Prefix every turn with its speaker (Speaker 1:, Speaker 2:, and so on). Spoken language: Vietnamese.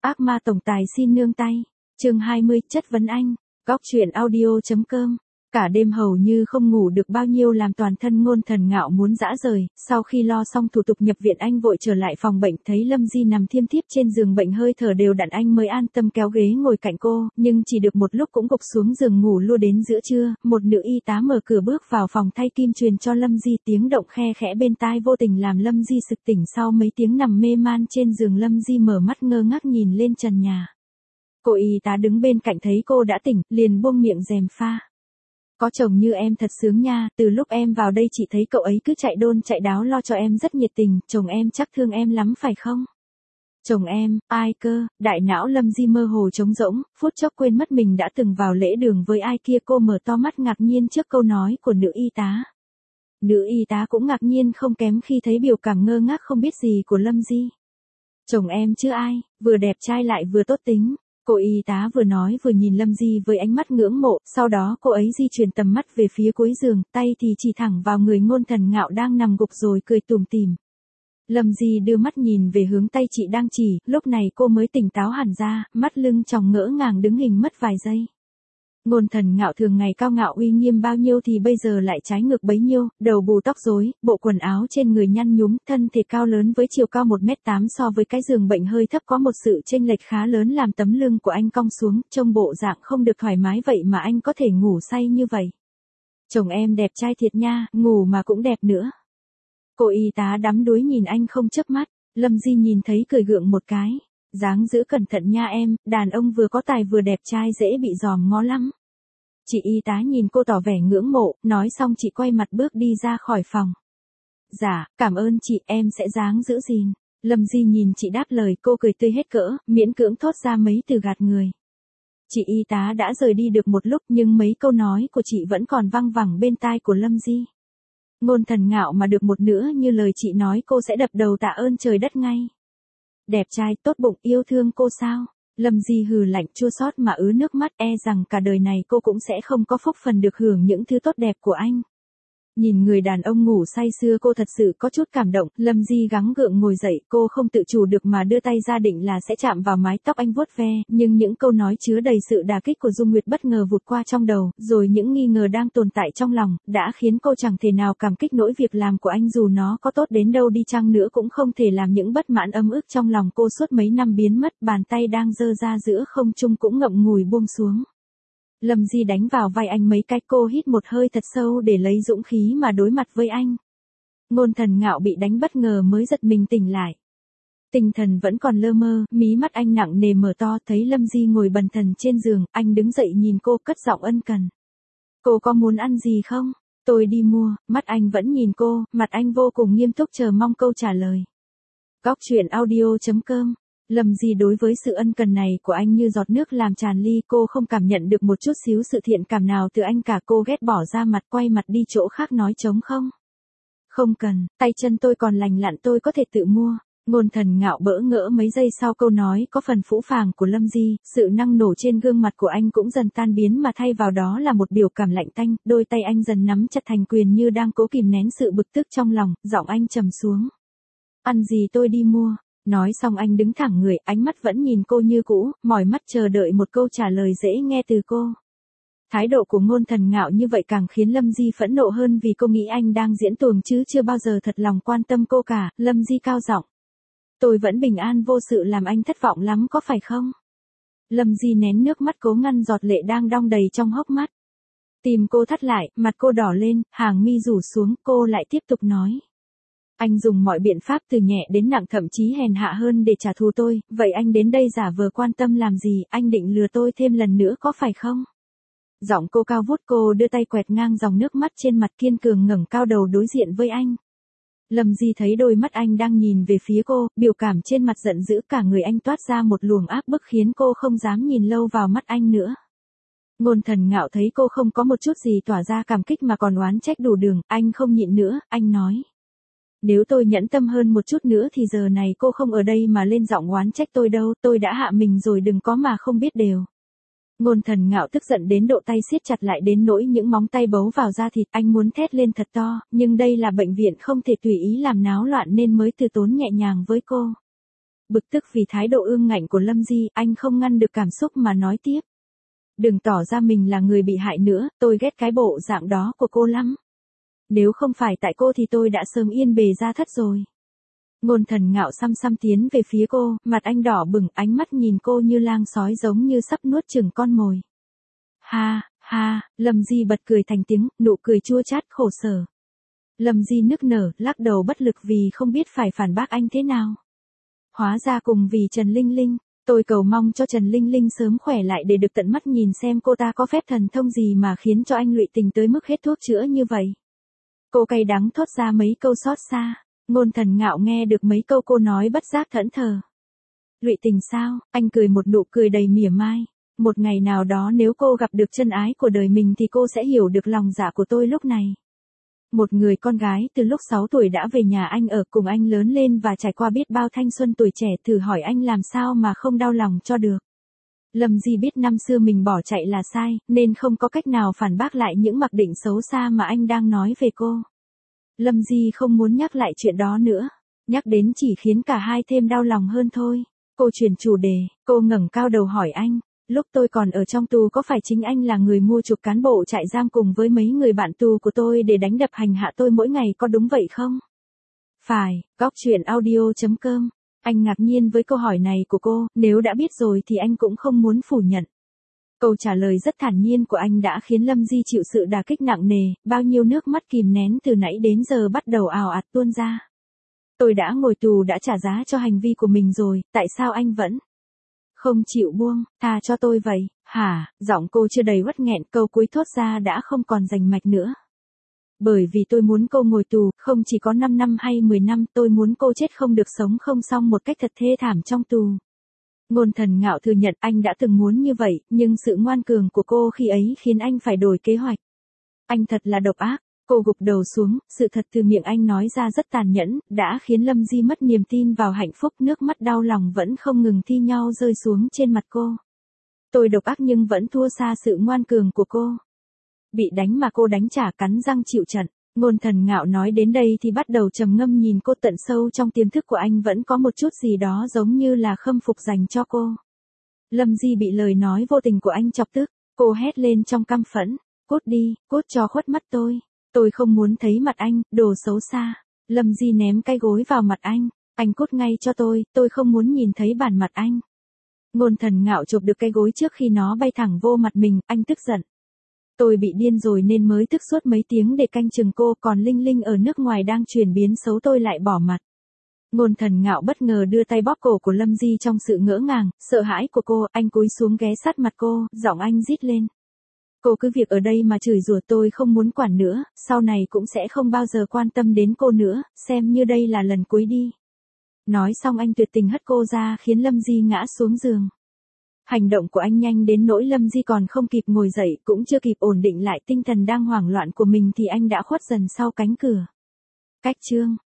Speaker 1: Ác ma tổng tài xin nương tay. Chương 20, chất vấn anh. Góc truyện audio.com. Cả đêm hầu như không ngủ được bao nhiêu làm toàn thân Ngôn Thần Ngạo muốn rã rời, sau khi lo xong thủ tục nhập viện anh vội trở lại phòng bệnh thấy Lâm Di nằm thiêm thiếp trên giường bệnh hơi thở đều đặn anh mới an tâm kéo ghế ngồi cạnh cô, nhưng chỉ được một lúc cũng gục xuống giường ngủ luôn đến giữa trưa, một nữ y tá mở cửa bước vào phòng thay kim truyền cho Lâm Di tiếng động khe khẽ bên tai vô tình làm Lâm Di sực tỉnh sau mấy tiếng nằm mê man trên giường Lâm Di mở mắt ngơ ngác nhìn lên trần nhà. Cô y tá đứng bên cạnh thấy cô đã tỉnh, liền buông miệng rèm pha. Có chồng như em thật sướng nha, từ lúc em vào đây chị thấy cậu ấy cứ chạy đôn chạy đáo lo cho em rất nhiệt tình, chồng em chắc thương em lắm phải không? Chồng em, ai cơ? Đại não Lâm Di mơ hồ trống rỗng, phút chốc quên mất mình đã từng vào lễ đường với ai kia, cô mở to mắt ngạc nhiên trước câu nói của nữ y tá. Nữ y tá cũng ngạc nhiên không kém khi thấy biểu cảm ngơ ngác không biết gì của Lâm Di. Chồng em chứ ai, vừa đẹp trai lại vừa tốt tính. Cô y tá vừa nói vừa nhìn Lâm Di với ánh mắt ngưỡng mộ, sau đó cô ấy di chuyển tầm mắt về phía cuối giường, tay thì chỉ thẳng vào người Ngôn Thần Ngạo đang nằm gục rồi cười tủm tỉm. Lâm Di đưa mắt nhìn về hướng tay chị đang chỉ, lúc này cô mới tỉnh táo hẳn ra, mắt lưng tròng ngỡ ngàng đứng hình mất vài giây. Ngôn Thần Ngạo thường ngày cao ngạo uy nghiêm bao nhiêu thì bây giờ lại trái ngược bấy nhiêu, đầu bù tóc rối, bộ quần áo trên người nhăn nhúm, thân thể cao lớn với chiều cao 1m8 so với cái giường bệnh hơi thấp có một sự chênh lệch khá lớn làm tấm lưng của anh cong xuống, trông bộ dạng không được thoải mái vậy mà anh có thể ngủ say như vậy. Chồng em đẹp trai thiệt nha, ngủ mà cũng đẹp nữa. Cô y tá đắm đuối nhìn anh không chớp mắt, Lâm Di nhìn thấy cười gượng một cái. Dáng giữ cẩn thận nha em, đàn ông vừa có tài vừa đẹp trai dễ bị dòm ngó lắm. Chị y tá nhìn cô tỏ vẻ ngưỡng mộ, nói xong chị quay mặt bước đi ra khỏi phòng. Dạ, cảm ơn chị, em sẽ dáng giữ gìn. Lâm Di nhìn chị đáp lời, cô cười tươi hết cỡ, miễn cưỡng thốt ra mấy từ gạt người. Chị y tá đã rời đi được một lúc nhưng mấy câu nói của chị vẫn còn văng vẳng bên tai của Lâm Di. Ngôn Thần Ngạo mà được một nữa như lời chị nói cô sẽ đập đầu tạ ơn trời đất ngay. Đẹp trai, tốt bụng, yêu thương cô sao? Lâm Di hừ lạnh chua xót mà ứa nước mắt, e rằng cả đời này cô cũng sẽ không có phúc phần được hưởng những thứ tốt đẹp của anh. Nhìn người đàn ông ngủ say sưa cô thật sự có chút cảm động, Lâm Di gắng gượng ngồi dậy, cô không tự chủ được mà đưa tay ra định là sẽ chạm vào mái tóc anh vuốt ve, nhưng những câu nói chứa đầy sự đả kích của Dung Nguyệt bất ngờ vụt qua trong đầu, rồi những nghi ngờ đang tồn tại trong lòng, đã khiến cô chẳng thể nào cảm kích nỗi việc làm của anh dù nó có tốt đến đâu đi chăng nữa cũng không thể làm những bất mãn ấm ức trong lòng cô suốt mấy năm biến mất, bàn tay đang giơ ra giữa không trung cũng ngậm ngùi buông xuống. Lâm Di đánh vào vai anh mấy cái, cô hít một hơi thật sâu để lấy dũng khí mà đối mặt với anh. Ngôn Thần Ngạo bị đánh bất ngờ mới giật mình tỉnh lại. Tinh thần vẫn còn lơ mơ, mí mắt anh nặng nề mở to, thấy Lâm Di ngồi bần thần trên giường, anh đứng dậy nhìn cô cất giọng ân cần. Cô có muốn ăn gì không? Tôi đi mua. Mắt anh vẫn nhìn cô, mặt anh vô cùng nghiêm túc chờ mong câu trả lời. Góc truyện audio.com. Lâm Di đối với sự ân cần này của anh như giọt nước làm tràn ly, cô không cảm nhận được một chút xíu sự thiện cảm nào từ anh cả, cô ghét bỏ ra mặt quay mặt đi chỗ khác nói trống không. Không cần, tay chân tôi còn lành lặn tôi có thể tự mua. Ngôn Thần Ngạo bỡ ngỡ mấy giây sau câu nói có phần phũ phàng của Lâm Di, sự năng nổ trên gương mặt của anh cũng dần tan biến mà thay vào đó là một biểu cảm lạnh tanh, đôi tay anh dần nắm chặt thành quyền như đang cố kìm nén sự bực tức trong lòng, giọng anh trầm xuống. Ăn gì tôi đi mua. Nói xong anh đứng thẳng người, ánh mắt vẫn nhìn cô như cũ, mỏi mắt chờ đợi một câu trả lời dễ nghe từ cô. Thái độ của Ngôn Thần Ngạo như vậy càng khiến Lâm Di phẫn nộ hơn vì cô nghĩ anh đang diễn tuồng chứ chưa bao giờ thật lòng quan tâm cô cả. Lâm Di cao giọng. Tôi vẫn bình an vô sự làm anh thất vọng lắm có phải không? Lâm Di nén nước mắt cố ngăn giọt lệ đang đong đầy trong hốc mắt. Tim cô thắt lại, mặt cô đỏ lên, hàng mi rủ xuống, cô lại tiếp tục nói. Anh dùng mọi biện pháp từ nhẹ đến nặng thậm chí hèn hạ hơn để trả thù tôi, vậy anh đến đây giả vờ quan tâm làm gì, anh định lừa tôi thêm lần nữa có phải không? Giọng cô cao vút, cô đưa tay quẹt ngang dòng nước mắt trên mặt, kiên cường ngẩng cao đầu đối diện với anh. Lâm Di thấy đôi mắt anh đang nhìn về phía cô, biểu cảm trên mặt giận dữ, cả người anh toát ra một luồng áp bức khiến cô không dám nhìn lâu vào mắt anh nữa. Ngôn Thần Ngạo thấy cô không có một chút gì tỏa ra cảm kích mà còn oán trách đủ đường, anh không nhịn nữa, anh nói. Nếu tôi nhẫn tâm hơn một chút nữa thì giờ này cô không ở đây mà lên giọng oán trách tôi đâu, tôi đã hạ mình rồi đừng có mà không biết đều. Ngôn Thần Ngạo tức giận đến độ tay siết chặt lại đến nỗi những móng tay bấu vào da thịt, anh muốn thét lên thật to, nhưng đây là bệnh viện không thể tùy ý làm náo loạn nên mới từ tốn nhẹ nhàng với cô. Bực tức vì thái độ ương ngạnh của Lâm Di, anh không ngăn được cảm xúc mà nói tiếp. Đừng tỏ ra mình là người bị hại nữa, tôi ghét cái bộ dạng đó của cô lắm. Nếu không phải tại cô thì tôi đã sớm yên bề ra thất rồi. Ngôn Thần Ngạo xăm xăm tiến về phía cô, mặt anh đỏ bừng, ánh mắt nhìn cô như lang sói giống như sắp nuốt chửng con mồi. Ha, ha, Lâm Di bật cười thành tiếng, nụ cười chua chát khổ sở. Lâm Di nức nở, lắc đầu bất lực vì không biết phải phản bác anh thế nào. Hóa ra cùng vì Trần Linh Linh, tôi cầu mong cho Trần Linh Linh sớm khỏe lại để được tận mắt nhìn xem cô ta có phép thần thông gì mà khiến cho anh lụy tình tới mức hết thuốc chữa như vậy. Cô cay đắng thốt ra mấy câu xót xa. Ngôn Thần Ngạo nghe được mấy câu cô nói bất giác thẫn thờ. Lụy tình sao? Anh cười một nụ cười đầy mỉa mai. Một ngày nào đó nếu cô gặp được chân ái của đời mình thì cô sẽ hiểu được lòng dạ của tôi lúc này. Một người con gái từ lúc 6 tuổi đã về nhà anh ở cùng anh lớn lên và trải qua biết bao thanh xuân tuổi trẻ, thử hỏi anh làm sao mà không đau lòng cho được. Lâm Di biết năm xưa mình bỏ chạy là sai, nên không có cách nào phản bác lại những mặc định xấu xa mà anh đang nói về cô. Lâm Di không muốn nhắc lại chuyện đó nữa. Nhắc đến chỉ khiến cả hai thêm đau lòng hơn thôi. Cô chuyển chủ đề, cô ngẩng cao đầu hỏi anh. Lúc tôi còn ở trong tù có phải chính anh là người mua chuộc cán bộ trại giam cùng với mấy người bạn tù của tôi để đánh đập hành hạ tôi mỗi ngày, có đúng vậy không? Phải, Góc Truyện Audio.com. Anh ngạc nhiên với câu hỏi này của cô, nếu đã biết rồi thì anh cũng không muốn phủ nhận. Câu trả lời rất thản nhiên của anh đã khiến Lâm Di chịu sự đả kích nặng nề, bao nhiêu nước mắt kìm nén từ nãy đến giờ bắt đầu ào ạt tuôn ra. Tôi đã ngồi tù, đã trả giá cho hành vi của mình rồi, tại sao anh vẫn không chịu buông, tha cho tôi vậy, hả? Giọng cô chưa đầy uất nghẹn, câu cuối thốt ra đã không còn rành mạch nữa. Bởi vì tôi muốn cô ngồi tù, không chỉ có 5 năm hay 10 năm, tôi muốn cô chết không được sống không xong một cách thật thê thảm trong tù. Ngôn Thần Ngạo thừa nhận anh đã từng muốn như vậy, nhưng sự ngoan cường của cô khi ấy khiến anh phải đổi kế hoạch. Anh thật là độc ác. Cô gục đầu xuống, sự thật từ miệng anh nói ra rất tàn nhẫn, đã khiến Lâm Di mất niềm tin vào hạnh phúc, nước mắt đau lòng vẫn không ngừng thi nhau rơi xuống trên mặt cô. Tôi độc ác nhưng vẫn thua xa sự ngoan cường của cô. Bị đánh mà cô đánh trả, cắn răng chịu trận. Ngôn Thần Ngạo nói đến đây thì bắt đầu trầm ngâm, nhìn cô, tận sâu trong tiềm thức của anh vẫn có một chút gì đó giống như là khâm phục dành cho cô. Lâm Di bị lời nói vô tình của anh chọc tức, cô hét lên trong căm phẫn, cút đi, cút cho khuất mắt tôi không muốn thấy mặt anh, đồ xấu xa. Lâm Di ném cái gối vào mặt anh cút ngay cho tôi không muốn nhìn thấy bản mặt anh. Ngôn Thần Ngạo chụp được cái gối trước khi nó bay thẳng vô mặt mình, anh tức giận. Tôi bị điên rồi nên mới thức suốt mấy tiếng để canh chừng cô, còn Linh Linh ở nước ngoài đang chuyển biến xấu tôi lại bỏ mặt. Ngôn Thần Ngạo bất ngờ đưa tay bóp cổ của Lâm Di trong sự ngỡ ngàng, sợ hãi của cô, anh cúi xuống ghé sát mặt cô, giọng anh rít lên. Cô cứ việc ở đây mà chửi rủa tôi không muốn quản nữa, sau này cũng sẽ không bao giờ quan tâm đến cô nữa, xem như đây là lần cuối đi. Nói xong anh tuyệt tình hất cô ra khiến Lâm Di ngã xuống giường. Hành động của anh nhanh đến nỗi Lâm Di còn không kịp ngồi dậy, cũng chưa kịp ổn định lại tinh thần đang hoảng loạn của mình thì anh đã khuất dần sau cánh cửa. Cách chương